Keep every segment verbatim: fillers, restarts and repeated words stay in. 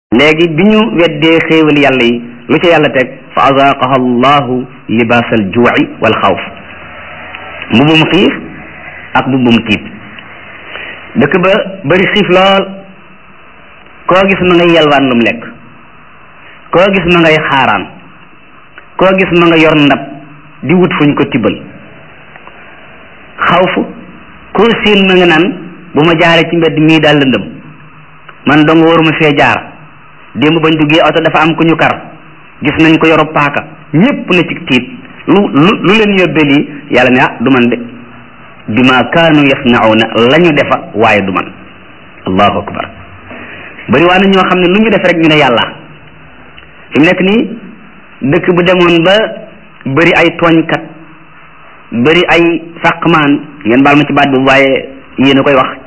léegi bi ñu weddee xéewal yàlla yi lu ca yàlla teg fa azaaqaha allahu libaasal juuci wal xawf mbubum xiif ak mbubum tiit dëkk ba bëri xiif lool koo gis ma ngay yalwaan lu mu lekk koo gis ma ngay xaaraan koo gis ma nga yor ndab di wut fuñ ko tibbal xawf koo siin ma nga naan bu ma jaaree ci mbedd mii daal lëndëm man dong waruma fee jaar démb bañ duggee oto dafa am ku ñu kar gis nañ ko yoro paaka ñépp na ci tiit lu lu lu leen yóbbee lii yàlla ne ah du man de bima kaanu yasnauna la ñu defa waaye du man allahu akbar bari waa na ñoo xam ne lu ñu def rek ñu ne yàlla fi mu nekk nii dëkk bu demoon ba bari ay tooñkat bari ay fàqmaan ngeen baal ma ci baat bi waaye yéen a koy wax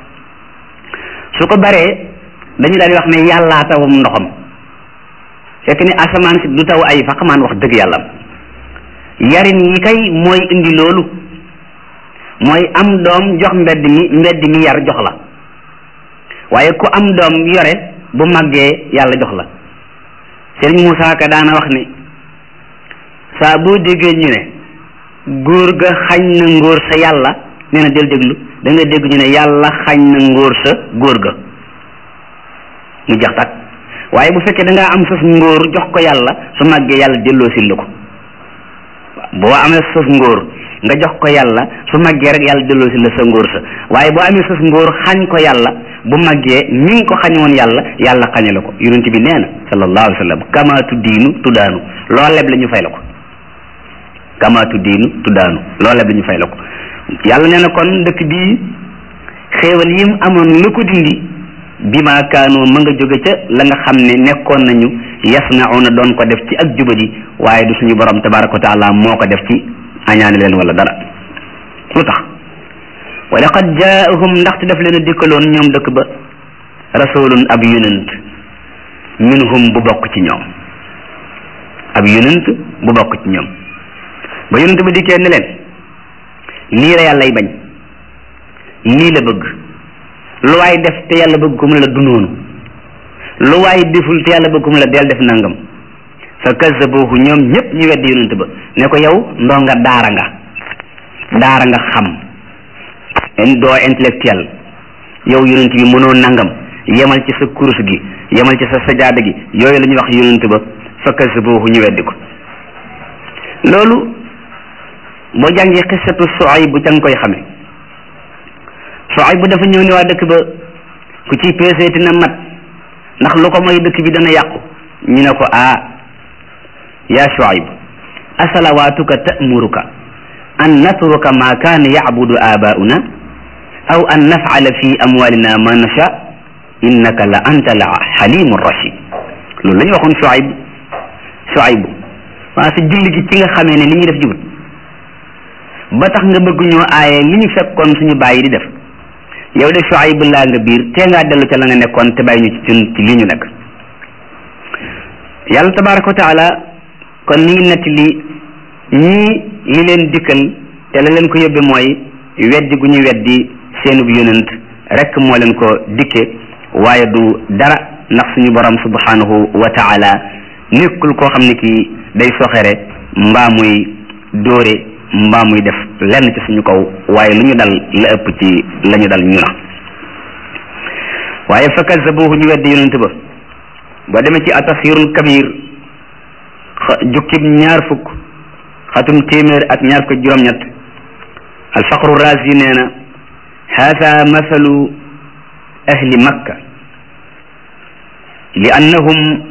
su ko baree dañu daal di wax ne yàllaa tawam ndoxam fekk ni asamaan si du taw ay faqmaan wax dëgg yàlla yarin yi kay mooy indi loolu mooy am doom jox mbedd mi mbedd mi yar jox la waaye ku am doom yore bu màggee yàlla jox la Sëriñ Moussa Ka daana wax ni saa boo déggee ñu ne góor ga xañ na ngóor sa yàlla nee na del déglu da nga dégg ñu ne yàlla xañ na ngóor sa góor ga mu jeex tak waaye bu fekkee da ngaa am sas ngóor jox ko yàlla su màggee yàlla delloo sil la ko boo amee sas ngóor nga jox ko yàlla su màggee rek yàlla delloo sil la sa ngóor sa waaye boo amee sas ngóor xañ ko yàlla bu màggee ni nga ko xañ woon yàlla yàlla xañe la ko yonent bi nee na sallallahu alayhi wa sallam kamaatu diinu tuddaanu loo leb la ñu fay la ko kamaatu diinu tuddaanu loo leb la ñu fay la ko yàlla nee na kon dëkk bii xéewal yim amoon lu ko dindi bima kaanu ma nga jóge ca la nga xam ne nekkoon nañu yasnauna doon ko def ci ak jubadi waaye du suñu borom tabaraka wa taala moo ko def ci añaane leen wala dara lu tax wa laqad jaahum ndaxte daf leen a dikkaloon ñoom dëkk ba rasulun ab yonent minhum bu bokk ci ñoom ab yonent bu bokk ci ñoom ba yonent ba dikkee ne leen lii la yàllay bañ lii la bëgg lu waay def te yàlla bëgg ko mu la du noonu lu waay deful te yàlla bëgg ko mu la del def nangam fa kazzabuhu ñoom ñëpp ñu weddi yonent ba ne ko yow ndonga daara nga daara nga xam doo intellectuel yow yonent bi mënoo nangam yemal ci sa kurus gi yemal ci sa sajaada gi yooyu la ñuy wax yonent ba fa kazzabuhu ñu weddi ko loolu boo jàngee xissatu Suayb bu ca nga koy xame Suayb bu dafa ñëw ne waa dëkk ba ku ciy peeseeti na mat ndax lu ko mooy dëkk bi dana yàqu ñu ne ko ah yaa Suayb asalawaatuka ta'muruka an natruka ma kaana ya'budu aabaa'una aw an naf'ala fi amwaalina ma nasha innaka la anta la xalimu rachid loolu la ñu waxoon Suayb Suayb waa sa julli gi ci nga xamee ne li ñuy def jubut ba tax nga bëgg ñoo aaye li ñu fekkoon suñu bàyyi di def yow de Suayb laa nga biir tee ngaa dellu ca la nga nekkoon te bàyyi ñu ci ci lii ñu nekk yàlla tabaraka wa taala kon mi ngi netti li ñii li leen dikkal te la leen ko yóbbe mooy weddi gu ñu weddi seenub yonent rek moo leen ko dikke waaye du dara ndax suñu borom subhanahu wa taala nekkul koo xam ne kii day soxere mbaa muy dóore mbaa muy def lenn ci suñu kaw waaye lu ñu dal la ëpp ci la ñu dal ñu na waaye fa kazzabuhu ñu weddi yonent ba boo demee ci atafsirul kabir jukkib ñaar fukk xatum téeméer ak ñaar fukk juróom-ñett alfaqru razi nee na haada mathalu ahli makka li annahum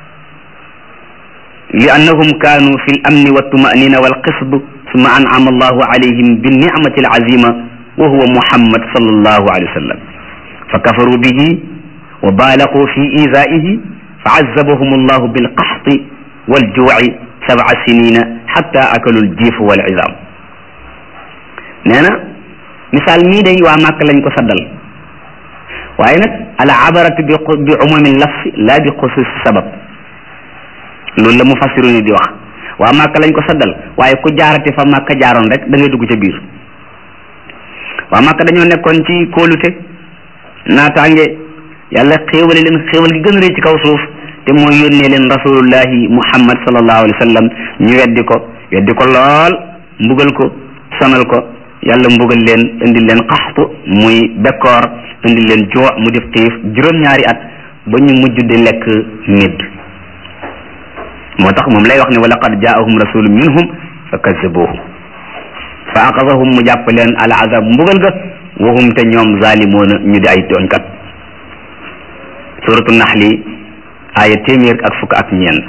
li annahum kaanu fi l amni wa tumanina wal qisd summa an'ama allahu alayhim bin ni'mati al-azima wa huwa muhammad sallallahu alayhi wa sallam fa kafaru bihi wa balaghu fi izaihi fa azzabahum allahu bil qahti wal ju'i sab'a sinina hatta akalu al-jif wal izam nee na misaal mii day waa Màkka lañ ko saddal waaye nag al abaratu bi bi umumi lafz la bi xusuus sabab loolu la mufassiru ni di wax waa Màkka lañ ko saddal waaye ku jaarate fa Màkka jaaroon rek da ngay dugg ca biir waa Màkka dañoo nekkoon ci kóolute naataange yàlla xéewale leen xéewal gi gën a rëy ci kaw suuf te mooy yónnee leen rasulullahi muhammad sallallahu alayhi wa sallam ñu weddi ko weddi ko lool mbugal ko sonal ko yàlla mbugal leen indil leen qaxtu muy bekkoor indil leen joo mu def xiif juróom-ñaari at ba ñu mujj di lekk médd moo tax moom lay wax ne wa laqad jaahum rasulun minhum fa kazabuhu fa aqazahum mu jàpp leen al azab mbugal ga wahum te ñoom zalimoona ñu di ay tooñkat suratu naxli aaya téeméer ak fukk ak ñeent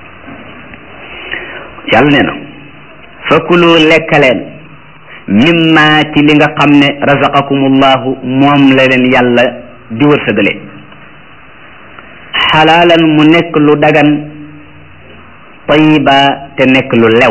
yàlla nee na fakulu lekkaleen mimma ci li nga xam ne razaqakumullahu moom la leen yàlla di wërsëgale xalaalan mu nekk lu dagan tayiba te nekk lu lew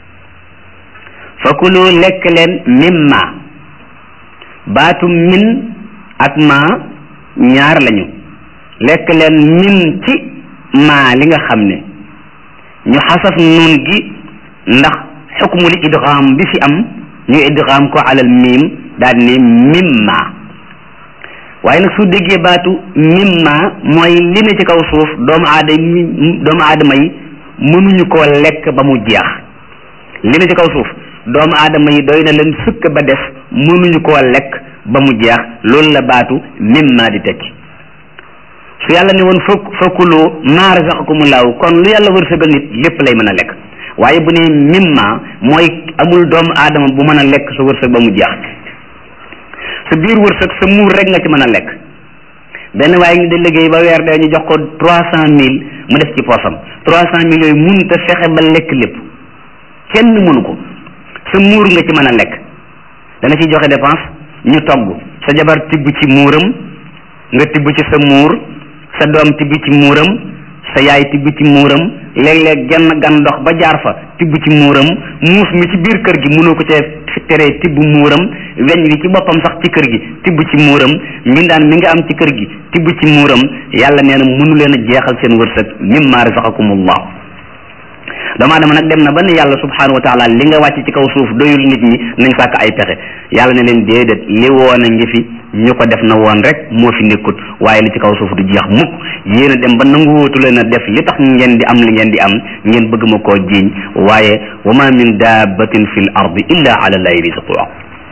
fakulu lekk leen mimma baatu min ak ma ñaar lañu lekk leen min ci ma li nga xam ne ñu xasaf nuun gi ndax xukmul idgham bi fi am ñu idgham ko alal miim daal ne mimma waaye nag su déggee baatu mimma mooy li ne ci kaw suuf doomu aadama doomu aadama yi mënuñu koo lekk ba mu jeex li ne ci kaw suuf doomu aadama yi doy na leen sukk ba def mënuñu koo lekk ba mu jeex loolu la baatu mimma di tekki su yàlla ne woon fokk fokkulu maa razaqakumullahu kon lu yàlla wërsëgal nit lépp lay mën a lekk waaye bu ne mimma mooy amul doomu aadama bu mën a lekk sa wërsëg ba mu jeex sa biir wërsëg sa muur rek nga ci mën a lekk benn waaye ñu de liggéey ba weer dee ñu jox ko trois cent mille mu def ci poosam trois cent mille yooyu mënut a fexe ba lekk lépp kenn mënu ko sa muur nga ci mën a lekk dana ci joxe dépense ñu togg sa jabar tibb ci muuram nga tibb ci sa muur sa doom tibb ci muuram sa yaay tibb ci muuram léeg-léeg genn gan ndox ba jaar fa tibb ci muuram muus mi ci biir kër gi mënoo ko cee teree tibb muuram weñ wi ci boppam sax ci kër gi tibb ci muuram mbindaan mi nga am ci kër gi tibb ci muuram yàlla nee na mënu leen a jeexal seen wërsëg mimma razaqakumullah doomu aadama nag dem na ba ne yàlla subhanahu wa taala li nga wàcc ci kaw suuf doyul nit ñi nañ sàkk ay pexe yàlla ne leen déedéet li woon a ngi fi ñu ko def na woon rek moo fi nekkut waaye li ci kaw suuf du jeex mukk yéen a dem ba nanguwootu leen a def li tax ngeen di am li ngeen di am ngeen bëgg ma koo jiiñ waaye wa ma min dabbatin fi l ardi illa ala llahi rizquha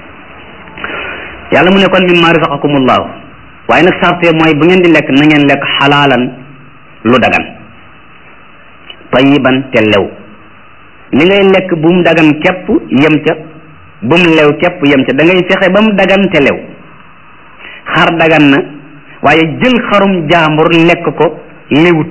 yàlla mu ne kon mimma razaqakumullahu waaye nag sarte mooy bu ngeen di lekk na ngeen lekk xalaalan lu dagan tayiban te lew li ngay lekk bu mu dagan képp yem ca bu mu lew képp yem ca da ngay fexe ba mu dagan te lew xar dagan na waaye jël xarum jaambur lekk ko lewut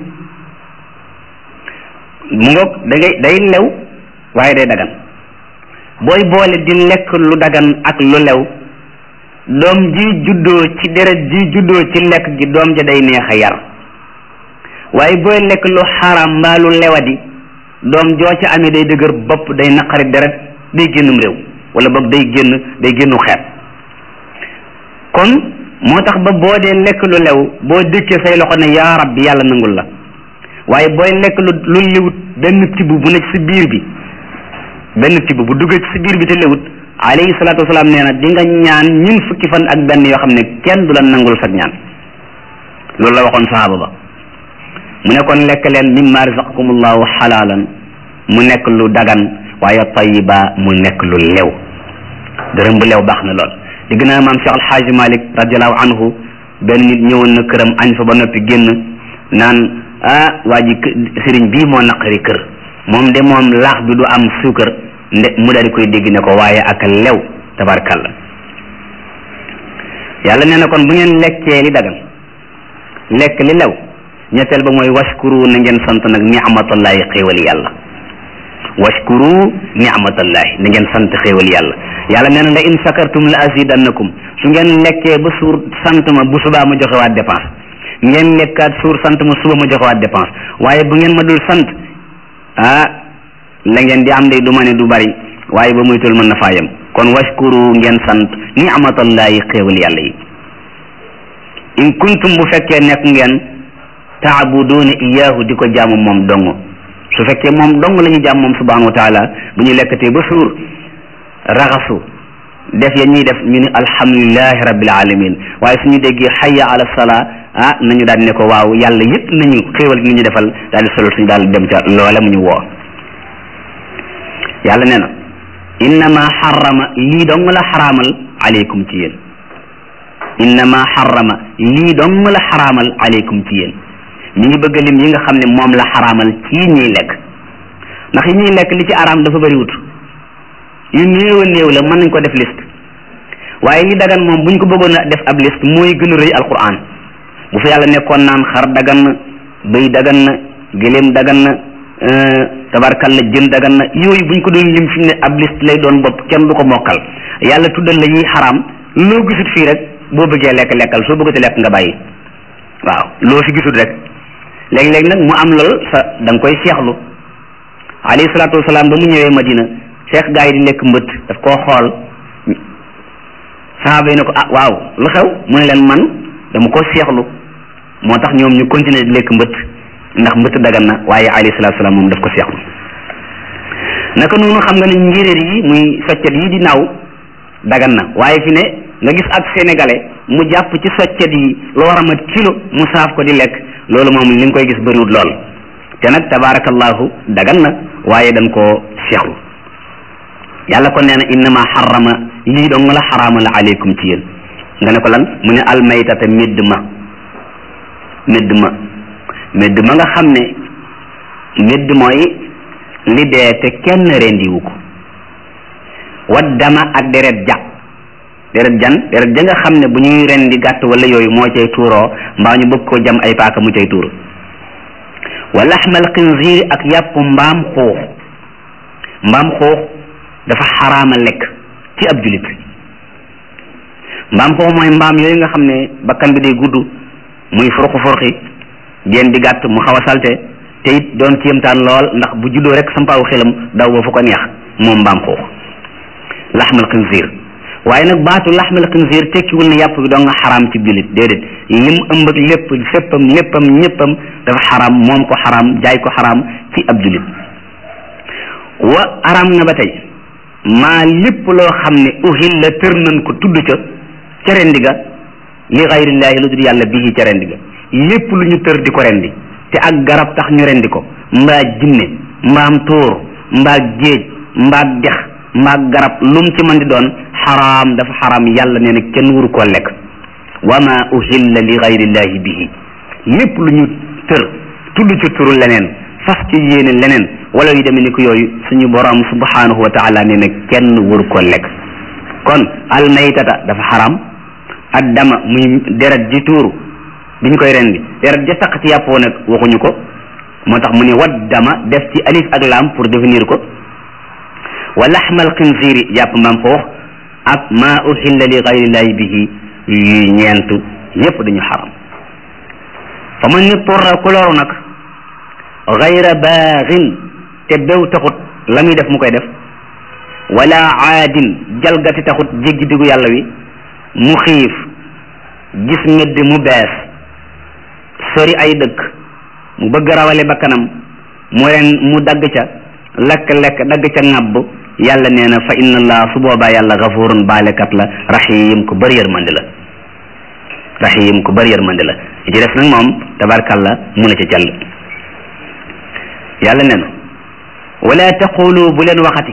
mu ngoog da ngay day lew waaye day dagan booy boole di lekk lu dagan ak lu lew doom ji juddoo ci deret ji juddoo ci lekk gi doom ja day neex a yar waaye booy lekk lu xaram mbaa lu lewadi doom joo ca amee day dëgër bopp day naqari deret day génnum réew wala boog day génn day génnu xeet kon moo tax ba boo dee lekk lu lew boo dëkkee say loxo ne yaa rabbi yàlla nangul la waaye booy lekk lu lu lewut benn tibb bu ne ci si biir bi benn tibb bu duggee ci si biir bi te lewut alayhi salaatu wasalaam nee na di nga ñaan ñun fukki fan ak benn yoo xam ne kenn du la nangul sag ñaan loolu la waxoon sahaaba ba mu ne kon lekk leen mimma razaqakumullahu xalaalan mu nekk lu dagan waaye tayiba mu nekk lu lew dërëm bu lew baax na lool digg naa maam Cheikh Alxaaji Malik radiallahu anhu benn nit ñëwoon na këram añ fa ba noppi génn naan ah waa ji sëriñ bii moo naqari kër moom de moom laax bi du am suukar nde mu daal di koy dégg ne ko waaye ak lew tabarkalla yàlla nee na kon bu ngeen lekkee li dagan lekk li lew ñetteel ba mooy washkuru na ngeen sant nag ni'matallahi xéewali yàlla washkuru ni'matallahi na ngeen sant xéewali yàlla yàlla nee na la in shakartum la azidannakum su ngeen lekkee ba suur sant ma bu subaa ma joxewaat dépense ngeen lekkaat suur sant ma suba ma joxewaat dépense waaye bu ngeen ma dul sant ah la ngeen di am de du ma ne du bari waaye ba muy tul mën na faa yem kon washkuru ngeen sant ni'matallahi xéewali yàlla yi in kuntum bu fekkee nekk ngeen taabuduuna iyaahu di ko jaamu moom dong su fekkee moom dong la ñu jaam moom subhanahu wa taala bu ñu lekkatee ba suur raxasu def ya ñuy def ñu ni alhamdulilahi rabbil alamin waaye suñu déggee hayya ala salaa ah nañu daal ne ko waaw yàlla yëpp nañu xéewal gi ñu defal daal di solo suñu daal dem ca loola mu ñu woo yàlla nee na innama xarama lii dong la xaraamal aleykum ci yéen innama xarama lii dong la xaraamal aleykum ci yéen mi ngi bëgg lim yi nga xam ne moom la xaraamal ci ñuy lekk ndax yi ñuy lekk li ci araam dafa bëri wut yu néew a néew la mën nañ ko def liste waaye yi dagan moom buñ ko bëggoon a def ab liste mooy gën a rëy alquran bu fa yàlla nekkoon naan xar dagan na bëy dagan na gëléem dagan na tabarkalla jën dagan na yooyu buñ ko doon lim fi ne ab liste lay doon bopp kenn du ko mokkal yàlla tuddal la yi xaraam loo gisut fii rek boo bëggee lekk lekkal soo bëggatee lekk nga bàyyi waaw loo fi gisut rek léegi-léegi nag mu am lool sa da nga koy seexlu alayhi salaatu wasalaam ba mu ñëwee Madina seex gaa yi di lekk mbët daf koo xool sahaaba yi ne ko ah waaw lu xew mu ne leen man dama ko seexlu moo tax ñoom ñu continuer di lekk mbët ndax mbët dagan na waaye alayhi salaatu wasalaam moom daf ko seexlu naka noonu xam nga ne njéeréer yi muy soccet yi di naaw dagan na waaye fi ne nga gis ab sénégalais mu jàpp ci soccet yi lu war a mat kilo mu saaf ko di lekk loolu moom li nga koy gis bëriwut lool te nag tabarakallahu dagan na waaye dañ koo seexlu yàlla kon nee na innama xarama lii dong la xaraamal aleykum ci yéen nga ne ko lan mu ne almaytata médd ma médd ma médd ma nga xam ne médd mooy li dee te kenn rendiwu ko waddama ak deret ja deret jan deret ja nga xam ne bu ñuy rendi gàtt wala yooyu moo cay tuuroo mbaa ñu bëgg ko jam ay paaka mu cay tuur wa laxmal xinziir ak yàpp mbaam xuux mbaam xuux dafa xaraama lekk ci ab julit mbaam xuux mooy mbaam yooyu nga xam ne bakkan bi day gudd muy furxu furxi génn di gàtt mu xaw a salte te it doon kéemtaan lool ndax bu juddoo rek sampaawu xelam daw ba fu ko neex moom mbaam xuux laxmal xinziir waaye nag baatu laxmal xinziir tekkiwul ne yàpp bi doo nga xaraam ci julit déedéet lim ëmb ak lépp féppam léppam ñëppam dafa xaraam moom ko xaraam jaay ko xaraam ci ab julit wa araam na ba tey maa lépp loo xam ne uhil la tër nañ ko tudd ca ca rendi ga li xayrillaahi lu dul yàlla bii ca rendi ga lépp lu ñu tër di ko rendi te ak garab tax ñu rendi ko mbaa jinne mbaam tóor mbaa géej mbaa dex mbaa garab lu mu ci mën di doon xaraam dafa xaraam yàlla nee na kenn wuru koo lekk wa ma uhilla li xayrillaahi bihi lépp lu ñu tër tudd ci turu leneen fas ci yéene leneen wala yu demee ni ko yooyu suñu borom subhanahu wa taala nee na kenn wuru koo lekk kon almaytata dafa xaraam addama muy deret ji tuuru biñ koy rendi deret ja taq ci yàppoo nag waxuñu ko moo tax mu ne waddama def ci alif ak laam pour définir ko wa laxmal xinziiri yàpp mbaam xoox ak ma uhilla li gayrillahi bihi yuy ñeent yépp dañu xaram fa man ni turra ku loru nag gayra baaxin te bew taxut la muy def mu koy def wala aadin jalgati taxut jéggi diggu yàlla wi mu xiif gis medd mu bees sori ay dëkk mu bëgg rawale bakkanam mu ren mu dagg ca lekk-lekk dagg ca ŋàbb yàlla nee na fa inna allah su boobaa yàlla gafurun baalekat la rahim ku bëri yërmande la rahim ku bëri yërmande la ci des nag moom tabarkalla mun a ca jàll yàlla nee na wala taqulu bu leen waxati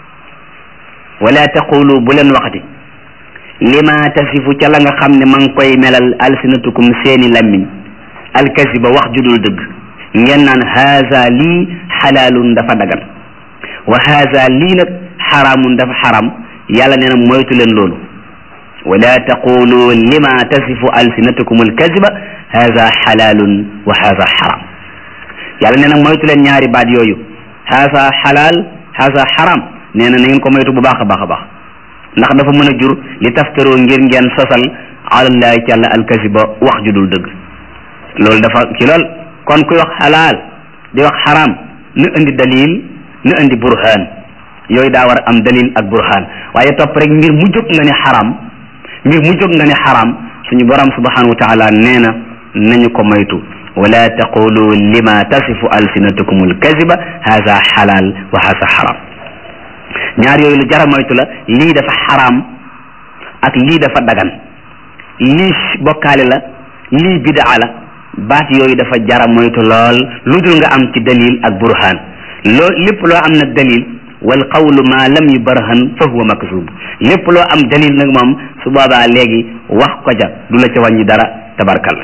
wala taqulu bu leen waxati lima tasifu ca la nga xam ne ma ngi koy melal alsinatukum seeni lammiñ alkasiba wax judul dëgg ngeen naan haza lii xalaalun dafa dagan wa haza lii nag xaraamun dafa xaram yàlla nee na moytu leen loolu wala taqulu lima tasifu alsinatukum alkasiba haza xalaalun wa haza xaram yàlla nee na moytu leen ñaari baat yooyu haza xalaal haza xaram nee na na ngeen ko moytu bu baax a baax a baax ndax dafa mën a jur li taftaroo ngir ngeen sosal alallahi ci àlla alkasiba wax ju dul dëgg loolu dafa ci lool kon kuy wax xalaal di wax xaram na indi dalil na indi burhaan yooyu daa war a am dalil ak burhaan waaye topp rek mbir mu jóg nga ne xaram mbir mu jóg nga ne xaram suñu borom subhanahu wa taala nee na nañu ko moytu wala taqulu lima tasifu alsinatukum alkaziba haza xalaal wa haza xaram ñaar yooyu lu jara moytu la lii dafa xaram ak lii dafa dagan lii bokkaale la lii bidaa la baat yooyu dafa jara moytu lool lu dul nga am ci dalil ak burhaan loo lépp loo am nag dalil wal qawlu ma lam yubarhan fa huwa makzub lépp loo am dalil nag moom su boobaa léegi wax ko ja du la ca wàññi dara tabarkal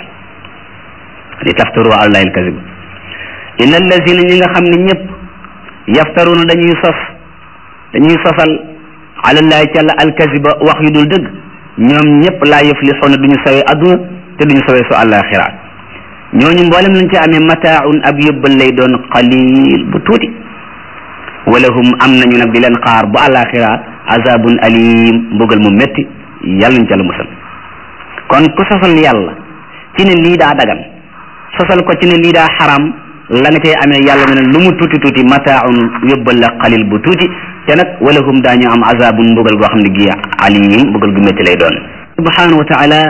li taftaru ala allahi alkazib inna allazina ñi nga xam ne ñëpp yaftaruna dañuy sos dañuy sosal ala allahi ci àlla alkaziba wax yu dul dëgg ñoom ñëpp laa yuflixuuna duñu sawee adduna te duñu sawee su àllaaxira ñooñu mboolem lañ ci amee mataaun ab yóbbal lay doon qalil bu tuuti walahum am nañu nag di leen xaar bu àllaaxira azabun alim mbugal mu métti yàlla nañ ca la musal kon ku sosal yàlla ci ne lii daa dagan sosal ko ci ne lii daa xaram la nga cay amee yàlla ne lu mu tuuti tuuti mataaun yóbbal la qalil bu tuuti te nag walahum daañu am azabun mbugal goo xam ne gi alim mbugal gu métti lay doon subhanahu wa taala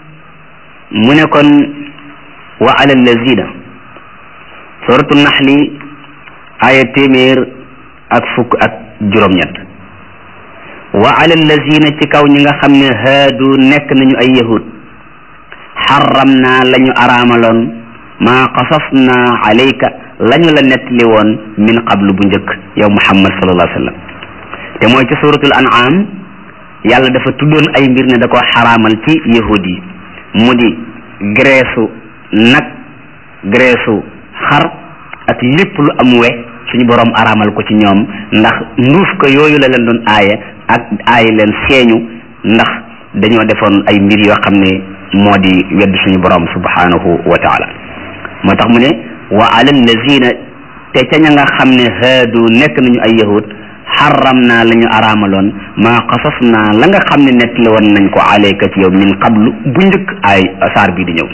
mu ne kon wa ala allazina suratu naxli aya téeméer ak fukk ak juróom-ñett wa ala allazina ci kaw ñi nga xam ne haadu nekk nañu ay yahud xaram naa la ñu araamaloon maa qasas naa alayka la ñu la nettali woon min qablu bu njëkk yow muhammad sallallahu alayhi wa sallam te mooy ci suratul an'am yàlla dafa tuddoon ay mbir ne da ko xaraamal ci yahud yi mu di graisse nag graisse xar ak lépp lu am we suñu borom araamal ko ci ñoom ndax nduuf ko yooyu la leen doon aaye ak aaye leen seeñu ndax dañoo defoon ay mbir yoo xam ne moo di wedd suñu borom subhanahu wa taala moo tax mu ne wa ala allazina te ca ña nga xam ne haadu nekk nañu ay yahud xaram naa la ñu araamaloon maa qasas naa la nga xam ne nett la woon nañ ko alayka ci yow min qablu bu njëkk ay saar bii di ñëw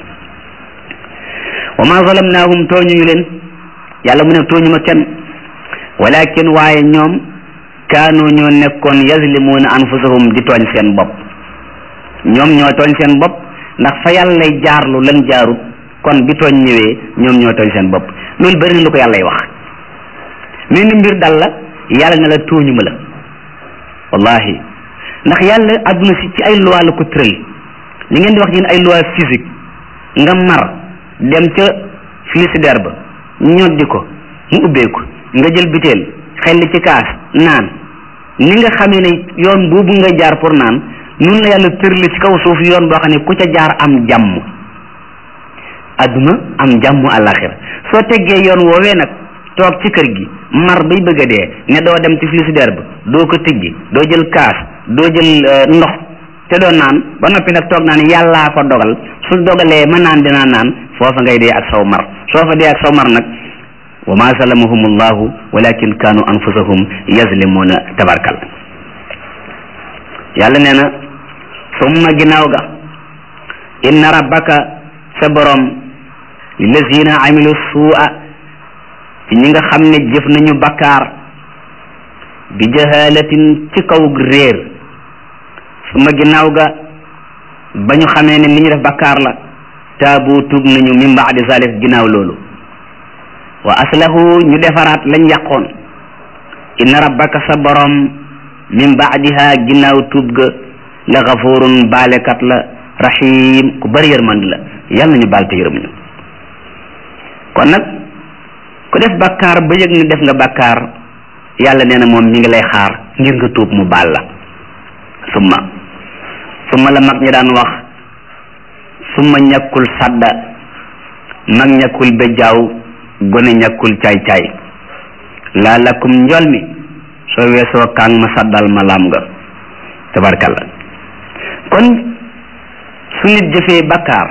wa ma zalamnaahum tooñuñu leen yàlla mu ne tooñu ma kenn walakin waaye ñoom kaanu ñoo nekkoon yazlimuuna anfusahum di tooñ seen bopp ñoom ñoo tooñ seen bopp ndax fa yàllay jaarlu lan jaarut kon bi tooñ ñëwee ñoom ñoo tooñ seen bopp loolu bëri na lu ko yàllay wax mel ni mbir dal la yàlla ne la tooñu ma la wallahi ndax yàlla adduna si ci ay loi la ko tëral li ngeen di wax yéen ay loi physique nga mar dem ca frigidaire ba ñoddi ko mu ubbeeku nga jël biteel xel ci kaas naan ni nga xamee ne yoon boobu nga jaar pour naan nun la yàlla tërali ci kaw suuf yoon boo xam ne ku ca jaar am jàmm adduna am jàmm àllaaxira soo teggee yoon woowee nag toog ci kër gi mar bay bëgg a dee ne doo dem ci frigidaire ba doo ko tijji doo jël kaas doo jël ndox te doo naan ba noppi nag toog naan yàllaa ko dogal su dogalee ma naan dinaa naan foofa ngay dee ak saw mar soo fa dee ak saw mar nag wa ma zalamahum allahu walakin kaanu anfusahum yazlimuuna tabarkal yàlla nee na summa ginnaaw ga inna rabbaka sa borom lillazina amilu suu'a ci ñi nga xam ne jëf nañu bakkaar bi jahalatin ci kaw réer summa ginnaaw ga ba ñu xamee ne li ñu def bakkaar la taabu tuub nañu min baadi zalik ginnaaw loolu wa aslahu ñu defaraat lañ yàqoon inna rabbaka sa borom min baadiha ginnaaw tuub ga la gafurun baalekat la rahim ku bari yërmandi la yàlla nañu baal te yërëm ñu kon nag ku def bakkaar ba yëg ni def nga bakkaar yàlla nee na moom mi ngi lay xaar ngir nga tuub mu baal la summa summa la mag ñi daan wax summa ñàkkul sadda mag ñàkkul bejjaaw gone ñàkkul caay-caay laa lakum njol mi soo weesoo kaang ma saddal ma laam nga tabarkalla kon su nit jëfee bakkaar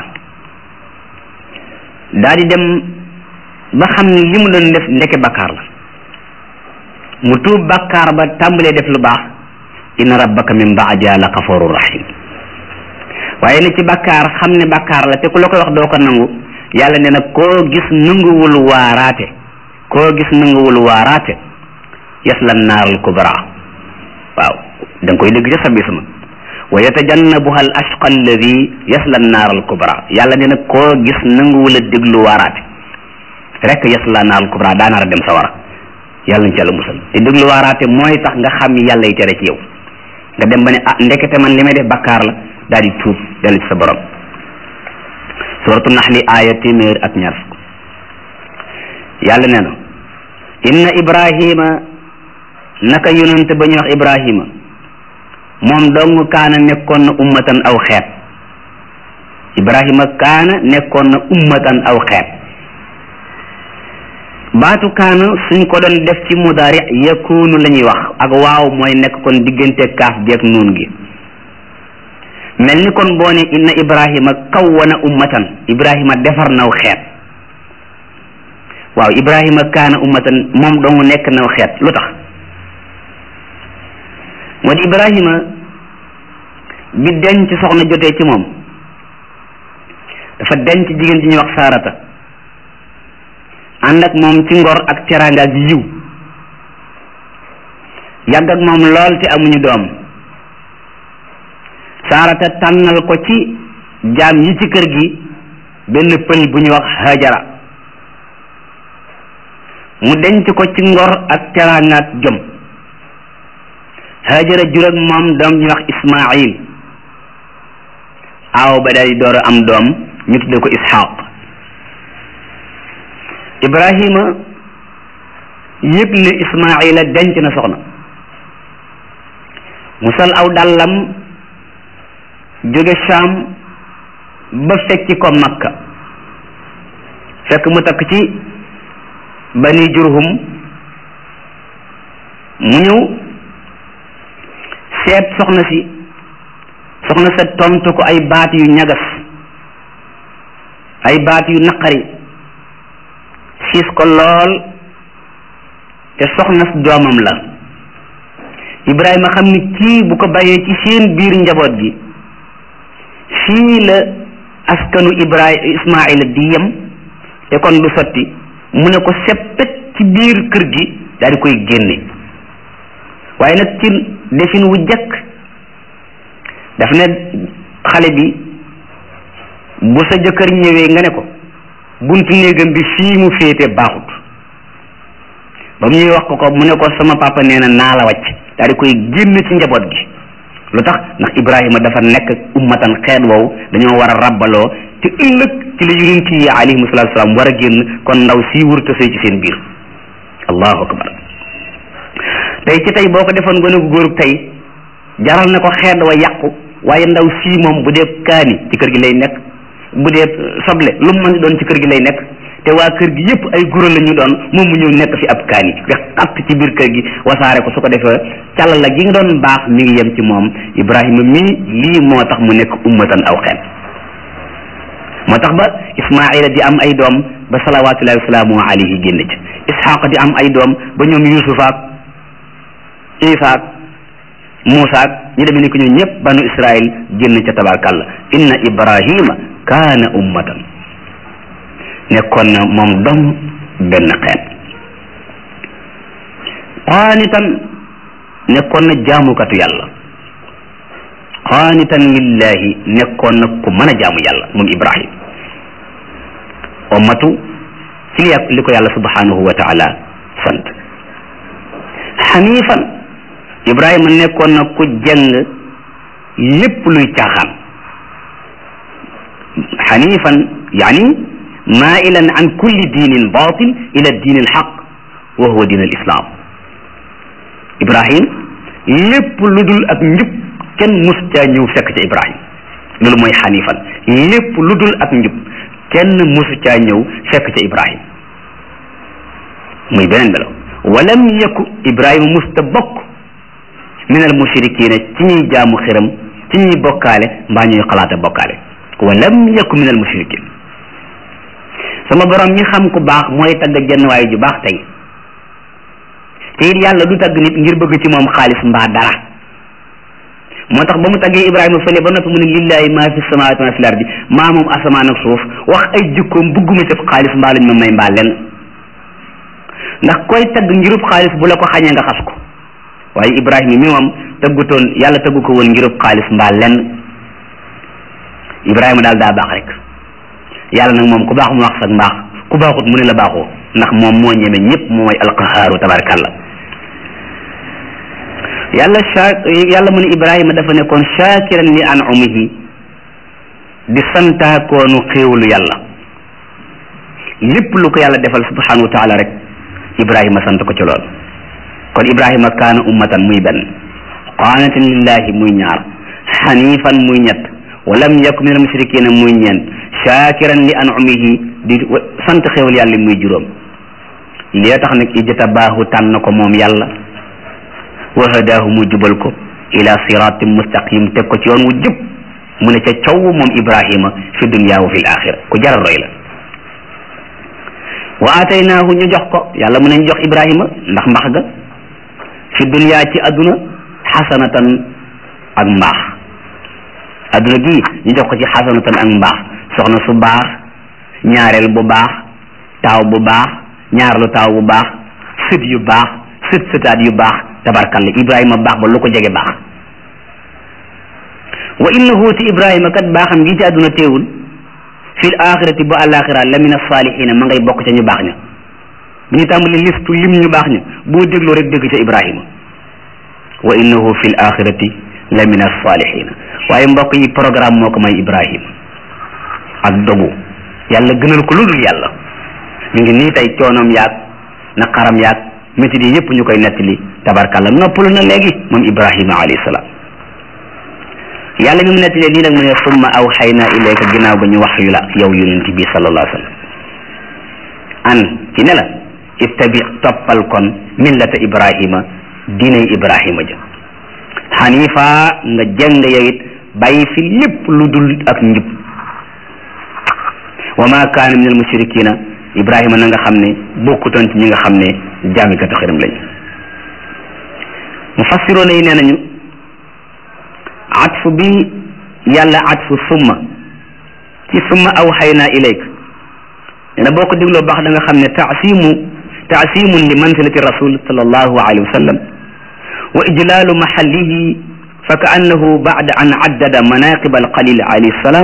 daa di dem ba xam ni li mu doon def ndeke bakkaar la mu tuub bakkaar ba tàmbalee def lu baax inna rabbaka min baadiha la gafurur rahim waaye ne ci bakkaar xam ne bakkaar la te ku la koy wax doo ko nangu yàlla nee na koo gis nanguwul waaraate koo gis nanguwul waaraate yasla naaral kubra waaw da nga koy dégg ca sabbi sama wa yatajannabuha al ashqa alladi yasla naaral kubra yàlla nee na koo gis nanguwul a déglu waaraate rek yasla naaral kubra daa nar a dem sawara yàlla nañ ci yàlla musal te déglu waaraate mooy tax nga xam ni yàlla yi tere ci yow nga dem ba ne ah ndekete man li may def bakkaar la daal di tuub dellu ci sa borom suratu naxli aaya téeméer ak ñaar fukk yàlla nee na inna ibrahima naka yonente ba ñuy wax ibrahima moom dong kaana nekkoon na ummatan aw xeet ibrahima kaana nekkoon na ummatan aw xeet baatu kaana suñ ko doon def ci mudaari yakunu la ñuy wax ak waaw mooy nekk kon diggante kaaf bi ak nuun gi mel ni kon boo ne inna ibrahima kawwana ummatan ibrahima defar naw xeet waaw ibrahima kaana ummatan moom dong nekk naw xeet lu tax moo di ibrahima bi denc soxna jotee ci moom dafa denc jigéen ji ñuy wax saarata ànd ak moom ci ngor ak teraanga ak yiw yàgg ak moom lool te amuñu doom saarata tànnal ko ci jaam yi ci kër gi benn pël bu ñuy wax hajara mu denc ko ci ngor ak teraanga ak jom hajara jur ak moom doom ñuy wax ismail aaw ba daal di door a am doom ñu tudde ko ishaq ibrahima yëg ne ismaila denc na soxna mu sol aw dàllam jóge Sham ba fekki ko Makka fekk mu takk ci bani Jurhum mu ñëw seet soxna si soxna sa tontu ko ay baat yu ñagas ay baat yu naqari siis ko lool te soxna doomam la Ibrahima xam ni kii bu ko bàyyee ci seen biir njaboot gi fii la askanu Ibrahima Ismaila di yem te kon du sotti mu ne ko seppet ci biir kër gi daal di koy génne waaye nag ci defin wu jëkk daf ne xale bi bu sa jëkkër ñëwee nga ne ko buntu néegam bi fii mu féete baaxut ba mu ñuy wax ko ko mu ne ko sama papa nee na naa la wàcc daal di koy génn ci njaboot gi lu tax ndax Ibrahima dafa nekk ummatan xeet woowu dañoo war a rabbaloo te ëllëg ci la yonent yi alayhimu salaatu salaam war a génn kon ndaw sii wurta sëy ci seen biir allahu akbar tey ci tey boo ko defoon gone gu góorug tey jaral na ko xeet wa yàqu waaye ndaw sii moom bu dee kaani ci kër gi lay nekk bu dee soble lu mu mën di doon ci kër gi lay nekk te waa kër gi yépp ay guro la ñu doon moom mu ñëw nekk fi ab kaani nga xatt ci biir kër gi wasaare ko su ko defee càll la gi nga doon baax mi ngi yem ci moom Ibrahima mii lii moo tax mu nekk ummatan aw xeet moo tax ba Ismaila di am ay doom ba salawaatullahi wa salaamu alayhi génn ci Isxaaq di am ay doom ba ñoom Yuusuf ak Isa ak Muusa ak ñu demee ni ko ñun ñëpp banu Israil génn ca tabarkàlla inna Ibrahima kaana ummatan nekkoon na moom dong benn xeet qaanitan nekkoon na jaamukatu yàlla qaanitan lillahi nekkoon na ku mën a jaamu yàlla moom Ibrahim ummatu ci li ko yàlla subhanahu wa taala sant xanifan Ibrahima nekkoon na ku jeng lépp luy caaxaan xanifan yaani mailan an kulli diinin batil ila diin alxaq wa huwa diin alislam Ibrahim lépp lu dul ak njub kenn mus caa ñëw fekk ca Ibrahim loolu mooy xanifan lépp lu dul ak njub kenn musu caa ñëw fekk ca Ibrahim muy beneen melo walam yaku Ibrahima musta bokk min al mushrikina ci ñuy jaamu xiram ci ñuy bokkaale mbaa ñuy xalaata bokkaale walam yaku min al mushrikin sama borom ñi xam ku baax mooy tagg jenn waay ju baax tey te it yàlla du tagg nit ngir bëgg ci moom xaalis mbaa dara moo tax ba mu taggee Ibrahima fële ba noppi mu ne lillahi maa fi samawati ma fi lardi maa moom asamaan ak suuf wax ay jikkoom bëgguma ci xaalis mbaa lañ ma may mbaa lenn ndax koy tagg ngirub xaalis bu la ko xañee nga xas ko waaye Ibrahima mi moom taggutoon yàlla taggu ko woon ngirub xaalis mbaa lenn Ibrahima daal daa baax rek yàlla nag moom ku baax mu wax sax mbaax ku baaxut mu ne la baaxoo ndax moom moo ñeme ñëpp moom mooy alqahaaru tabarakallah yàlla sha yàlla mu ne Ibrahima dafa nekkoon shakiran li an'umihi di santaakoonu xéewalu yàlla lépp lu ko yàlla defal subhanahu wa taala rek ibrahima sant ko ci lool kon ibrahima kaana ummatan muy benn qaanitan lillahi muy ñaar xanifan muy ñett walam yakun min al mushrikina muy ñeent shakiran li an'umihi di sant xéewal yàlla muy juróom li tax nag ijtabaahu tànn ko moom yàlla wa hadaahu mu jubal ko ila siratin mustaqim teg ko ci yoon wu jub mu ne ca caw moom ibrahima fi dunya wa fil axira ku jaral roy la wa ataynaahu ñu jox ko yàlla mu ne ñu jox ibrahima ndax mbax ga fi dunya ci adduna xasanatan ak mbaax adduna gi ñu jox ko ci xasanatan ak mbaax soxna su baax ñaareel bu baax taaw bu baax ñaarlu taaw bu baax sët yu baax sët sëtaat yu baax tabarkalla ibrahima baax ba lu ko jege baax wa innahu ti ibrahima kat baaxam gi ci àdduna teewul fil axirati bu alaxira la min asaalihina ma ngay bokk ca ñu baax ña bu ñu tàmbali listu lim ñu baax ña boo déglu rek dégg ca ibrahima wa innahu fil axirati la min asaalihina waaye mbokk yi programme moo ko may ibrahima ak dogu yàlla gënal ko lu dul yàlla ñu ngi nii tey coonoom yaag naqaram yaag métit yi yëpp ñu koy nettali tabarkalla noppalu na léegi moom ibrahima alayhi salaam yàlla mi mu nettalee lii nag mu ne summa awxayna ilayka ginnaaw ba ñu wax yu la yow yonent bi sallallahu alayhi wa sallam an ci ne la ittabi toppal kon millata ibrahima diinay ibrahima ja xanifa nga jëng yow it bàyyi fi lépp lu dul ak njub wa ma kaana min al mushrikina ibrahima na nga xam ne bokkutoon ci ñi nga xam ne jaamikatu xiram lañu mufassiroona yi nee nañu atfu bi yàlla atfu summa ci summa awxayna ilayk nee na boo ko dégloo baax da nga xam ne taasimu taasimun li manzilati rasul sallallahu alayhi wa sallam wa ijlaalu mahallihi fa ka annahu bacda an caddada manaqib alqalil alayhi salaam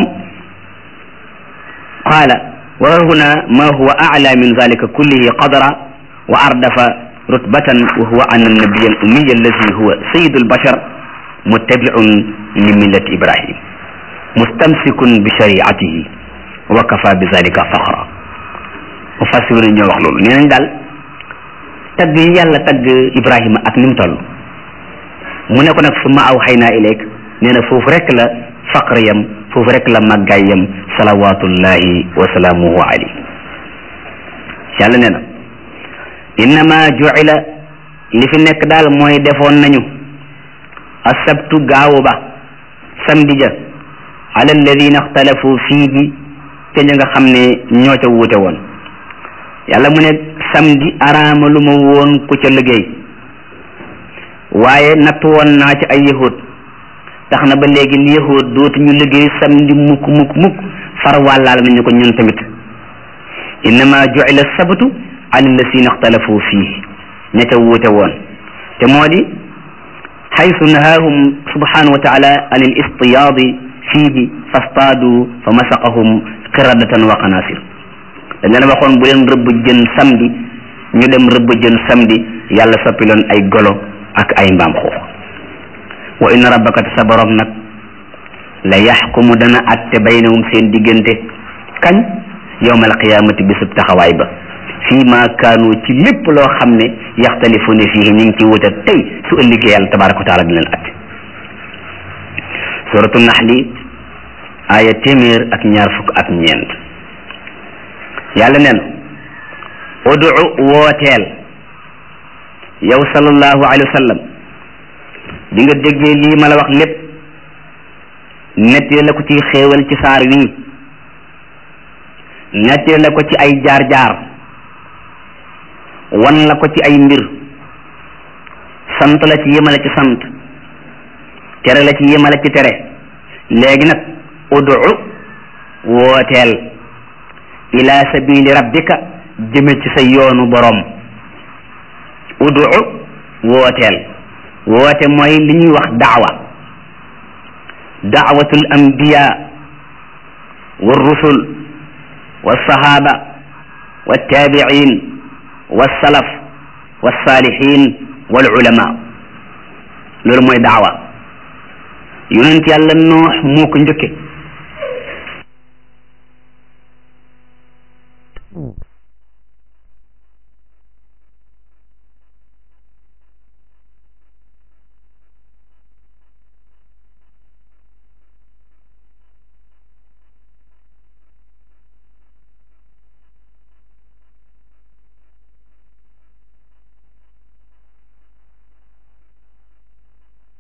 qaala wa huna ma huwa acla min dalika kullihi qadra wa ardafa rutbatan wa huwa an annabiya al ummiya alladi huwa sayidu albashar muttabiun li millati ibrahim mustamsikun bi shariatihi wa kafa bi zalika faxra mufassirun ñoo wax loolu nee nañ daal tagg yi yàlla tagg ibrahima ak ni mu toll mu ne ko nag summa awxaynaa ilayk nee na foofu rek la faqr yam foofu rek la màggaay yam salawatullahi wa salaamuhu alayhi yàlla nee na innama ju'ila li fi nekk daal mooy defoon nañu asabtu gaawu ba samedi ja ala alladina ixtalafu fiihi te ña nga xam ne ñoo ca wuute woon yàlla mu ne samedi araama lu ma woon ku ca liggéey waaye natt woon naa ci ay yahud tax na ba léegi ni yahud dootu ñu liggéey samedi mukk mukk mukk far wàllaal nañu ko ñun tamit innama ju'ila sabtu ala alladina ixtalafu fiihi ña ca wuute woon te moo di xaysu nahaahum subhanahu wa taala an al istiyaadi fiihi fastaadu fa masaqahum qiradatan wa qanaasir dañ leen waxoon bu leen rëbb jën samedi ñu dem rëbb jën samedi yàlla soppi leen ay golo ak ay mbaam xuux wa inna rabbaka sa borom nag la yaxkumu dana atte baynahum seen diggante kañ yawmal qiyaamati bisub taxawaay ba fii ma kaanu ci lépp loo xam ne yaxtalifuna fii ñu ngi ci wuute tey su ëllëgee yàlla tabaraka wa taala di leen atte suratu naxli aaya téeméer ak ñaar fukk ak ñeent yàlla neen udu wooteel yow sallallahu alayhi wa sallam bi nga déggee lii ma la wax lépp nettali la ko ci xéewal ci saar wii nettali la ko ci ay jaar-jaar wan la ko ci ay mbir sant la ci yemale ci sant tere la ci yemale ci tere léegi nag udu wooteel ila sabili rabbika jëme ci sa yoonu borom udu wooteel woote mooy li ñuy wax daawa daawatul anbiya wa rusul wa sahaba wa tabiin wa salaf wa salihin wal ulama loolu mooy daawa yonent yàlla noox moo ko njëkke